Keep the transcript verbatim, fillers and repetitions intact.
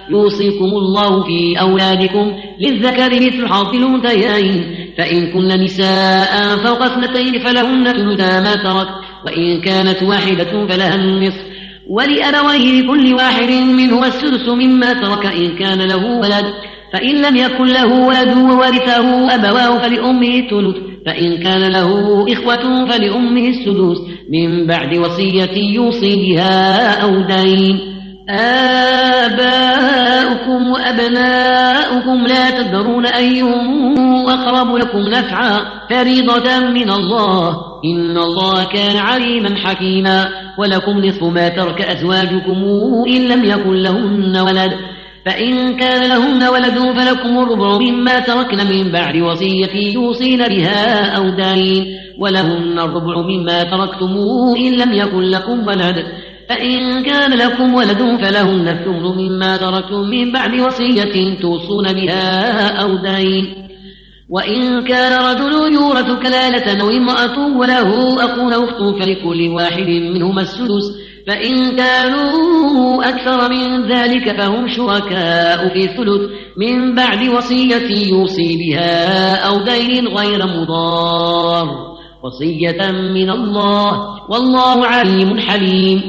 يوصيكم الله في أولادكم للذكر مثل حظ الأنثيين فإن كن نساء فوق اثنتين فلهن ثلثا ما ترك وإن كانت واحدة فلها النصف ولأبويه لكل واحد منهما السدس مما ترك إن كان له ولد فإن لم يكن له ولد وورثه أبواه فلأمه الثلث فإن كان له إخوة فلأمه السدس من بعد وصية يوصي بها أو دين. آباؤكم وأبناؤكم لا تدرون أيهم أقرب لكم نفعا فريضة من الله إن الله كان عليما حكيما. ولكم نصف ما ترك أزواجكم إن لم يكن لهن ولد فإن كان لهن ولد فلكم الربع مما تركن من بعد وصية يوصين بها أو دين ولهن الربع مما تركتم إن لم يكن لكم ولد فإن كان لكم ولد فلهن الثمن مما تركتم من بعد وصية توصون بها أو دين. وإن كان رجل يورث كلالة أو امرأة وله أخ أو أخت فلكل واحد منهما السدس فإن كانوا أكثر من ذلك فهم شركاء في الثلث من بعد وصية يوصي بها أو دين غير مضار وصية من الله والله عليم حليم.